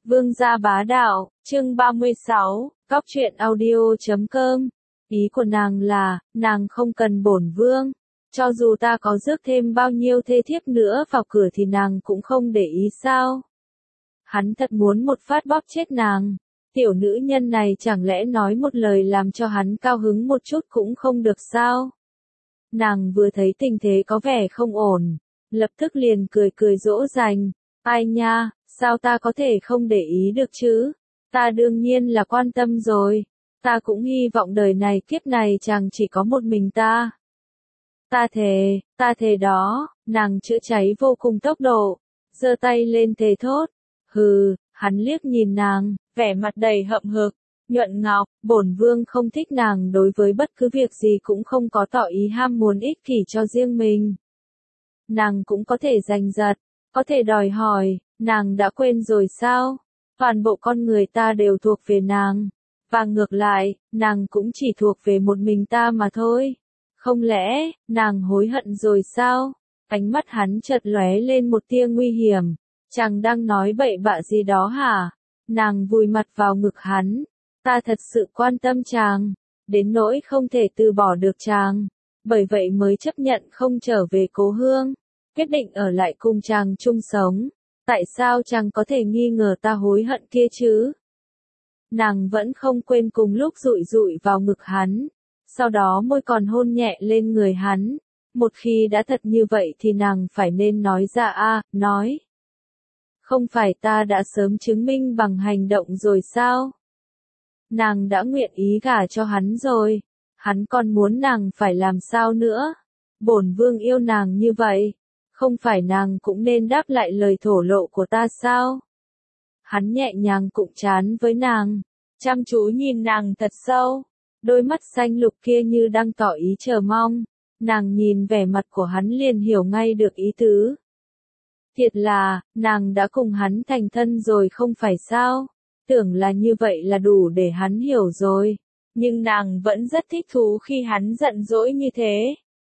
Vương gia bá đạo, chương 36, Cóc truyện audio.com. Ý của nàng là, nàng không cần bổn vương. Cho dù ta có rước thêm bao nhiêu thê thiếp nữa vào cửa thì nàng cũng không để ý sao. Hắn thật muốn một phát bóp chết nàng. Tiểu nữ nhân này chẳng lẽ nói một lời làm cho hắn cao hứng một chút cũng không được sao. Nàng vừa thấy tình thế có vẻ không ổn, lập tức liền cười dỗ dành. Ai nha, sao ta có thể không để ý được chứ? Ta đương nhiên là quan tâm rồi. Ta cũng hy vọng đời này kiếp này chẳng chỉ có một mình ta. Ta thề đó, nàng chữa cháy vô cùng tốc độ, giơ tay lên thề thốt. Hừ, hắn liếc nhìn nàng, vẻ mặt đầy hậm hực. Nhuận Ngọc, bổn vương không thích nàng đối với bất cứ việc gì cũng không có tỏ ý ham muốn ích kỷ cho riêng mình. Nàng cũng có thể giành giật, có thể đòi hỏi, nàng đã quên rồi sao? Toàn bộ con người ta đều thuộc về nàng. Và ngược lại, nàng cũng chỉ thuộc về một mình ta mà thôi. Không lẽ, nàng hối hận rồi sao? Ánh mắt hắn chợt lóe lên một tia nguy hiểm. Chàng đang nói bậy bạ gì đó hả? Nàng vùi mặt vào ngực hắn. Ta thật sự quan tâm chàng, đến nỗi không thể từ bỏ được chàng. Bởi vậy mới chấp nhận không trở về cố hương, quyết định ở lại cùng chàng chung sống. Tại sao chàng có thể nghi ngờ ta hối hận kia chứ? Nàng vẫn không quên cùng lúc dụi vào ngực hắn, sau đó môi còn hôn nhẹ lên người hắn. Một khi đã thật như vậy thì nàng phải nên nói ra nói. Không phải ta đã sớm chứng minh bằng hành động rồi sao? Nàng đã nguyện ý gả cho hắn rồi, hắn còn muốn nàng phải làm sao nữa? Bổn vương yêu nàng như vậy, không phải nàng cũng nên đáp lại lời thổ lộ của ta sao? Hắn nhẹ nhàng cụm trán với nàng, chăm chú nhìn nàng thật sâu, đôi mắt xanh lục kia như đang tỏ ý chờ mong. Nàng nhìn vẻ mặt của hắn liền hiểu ngay được ý tứ. Thiệt là, nàng đã cùng hắn thành thân rồi không phải sao? Tưởng là như vậy là đủ để hắn hiểu rồi. Nhưng nàng vẫn rất thích thú khi hắn giận dỗi như thế.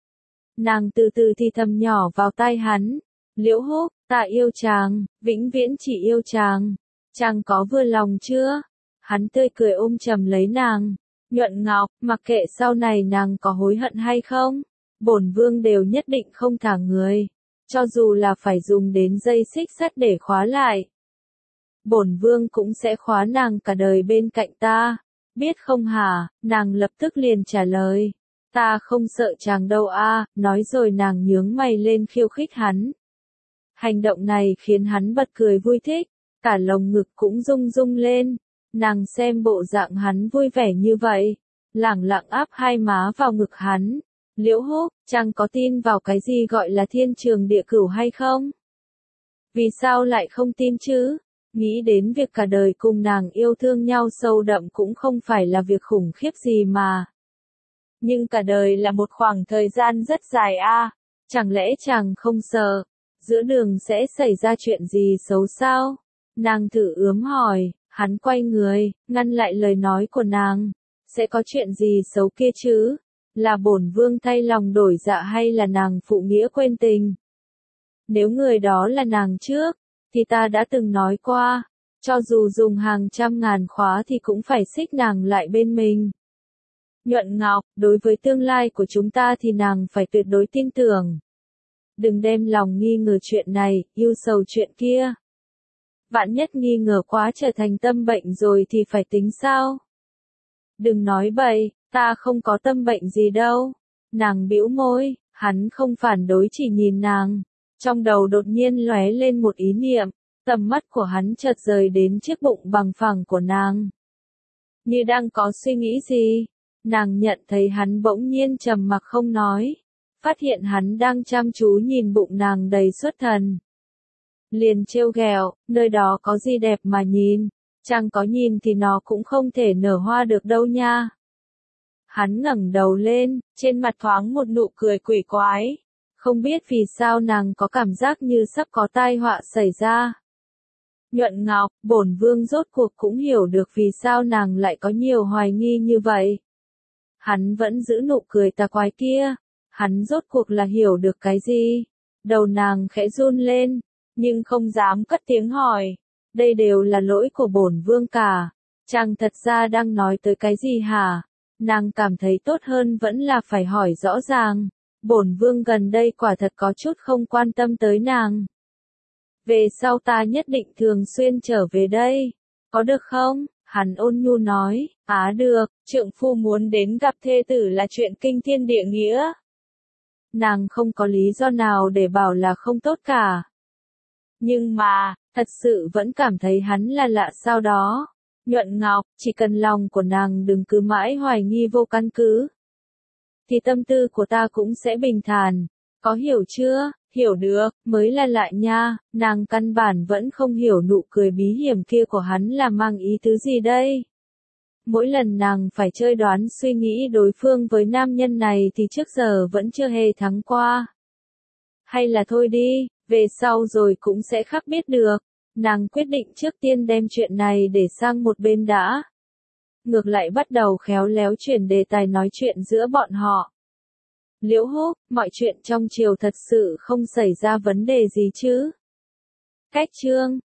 Nàng từ từ thì thầm nhỏ vào tai hắn. Liễu Húc, ta yêu chàng, vĩnh viễn chỉ yêu chàng. Chàng có vừa lòng chưa? Hắn tươi cười ôm chầm lấy nàng. Nhuận Ngọc, mặc kệ sau này nàng có hối hận hay không, bổn vương đều nhất định không thả người. Cho dù là phải dùng đến dây xích sắt để khóa lại, bổn vương cũng sẽ khóa nàng cả đời bên cạnh ta. Biết không hả? Nàng lập tức liền trả lời. Ta không sợ chàng đâu nói rồi nàng nhướng mày lên khiêu khích hắn. Hành động này khiến hắn bật cười vui thích, cả lồng ngực cũng rung rung lên. Nàng xem bộ dạng hắn vui vẻ như vậy, lẳng lặng áp hai má vào ngực hắn. Liễu Húc, chàng có tin vào cái gì gọi là thiên trường địa cửu hay không? Vì sao lại không tin chứ? Nghĩ đến việc cả đời cùng nàng yêu thương nhau sâu đậm cũng không phải là việc khủng khiếp gì mà. Nhưng cả đời là một khoảng thời gian rất dài chẳng lẽ chàng không sợ, giữa đường sẽ xảy ra chuyện gì xấu sao? Nàng thử ướm hỏi, hắn quay người, ngăn lại lời nói của nàng. Sẽ có chuyện gì xấu kia chứ? Là bổn vương thay lòng đổi dạ hay là nàng phụ nghĩa quên tình? Nếu người đó là nàng trước, thì ta đã từng nói qua, cho dù dùng hàng trăm ngàn khóa thì cũng phải xích nàng lại bên mình. Nhuận Ngọc, đối với tương lai của chúng ta thì nàng phải tuyệt đối tin tưởng. Đừng đem lòng nghi ngờ chuyện này, yêu sầu chuyện kia. Vạn nhất nghi ngờ quá trở thành tâm bệnh rồi thì phải tính sao? Đừng nói bậy, ta không có tâm bệnh gì đâu. Nàng bĩu môi, hắn không phản đối chỉ nhìn nàng. Trong đầu đột nhiên lóe lên một ý niệm, tầm mắt của hắn chợt rời đến chiếc bụng bằng phẳng của nàng. Như đang có suy nghĩ gì, nàng nhận thấy hắn bỗng nhiên trầm mặc không nói, phát hiện hắn đang chăm chú nhìn bụng nàng đầy xuất thần. Liền trêu ghẹo, nơi đó có gì đẹp mà nhìn, chẳng có nhìn thì nó cũng không thể nở hoa được đâu nha. Hắn ngẩng đầu lên, trên mặt thoáng một nụ cười quỷ quái. Không biết vì sao nàng có cảm giác như sắp có tai họa xảy ra. Nhuận Ngọc, bổn vương rốt cuộc cũng hiểu được vì sao nàng lại có nhiều hoài nghi như vậy. Hắn vẫn giữ nụ cười tà quái kia. Hắn rốt cuộc là hiểu được cái gì? Đầu nàng khẽ run lên, nhưng không dám cất tiếng hỏi. đây đều là lỗi của bổn vương cả. Chàng thật ra đang nói tới cái gì hả? Nàng cảm thấy tốt hơn vẫn là phải hỏi rõ ràng. Bổn vương gần đây quả thật có chút không quan tâm tới nàng. Về sau ta nhất định thường xuyên trở về đây. Có được không? Hắn ôn nhu nói, được, trượng phu muốn đến gặp thê tử là chuyện kinh thiên địa nghĩa. Nàng không có lý do nào để bảo là không tốt cả. Nhưng mà, thật sự vẫn cảm thấy hắn là lạ sao đó. Nhuận Ngọc, chỉ cần lòng của nàng đừng cứ mãi hoài nghi vô căn cứ, thì tâm tư của ta cũng sẽ bình thản. Có hiểu chưa? Hiểu được, mới là lạ nha, nàng căn bản vẫn không hiểu nụ cười bí hiểm kia của hắn là mang ý tứ gì đây. Mỗi lần nàng phải chơi đoán suy nghĩ đối phương với nam nhân này thì trước giờ vẫn chưa hề thắng qua. Hay là thôi đi, về sau rồi cũng sẽ khắc biết được. Nàng quyết định trước tiên đem chuyện này để sang một bên đã. Ngược lại bắt đầu khéo léo chuyển đề tài nói chuyện giữa bọn họ. Liễu Húc, mọi chuyện trong triều thật sự không xảy ra vấn đề gì chứ? Cách chương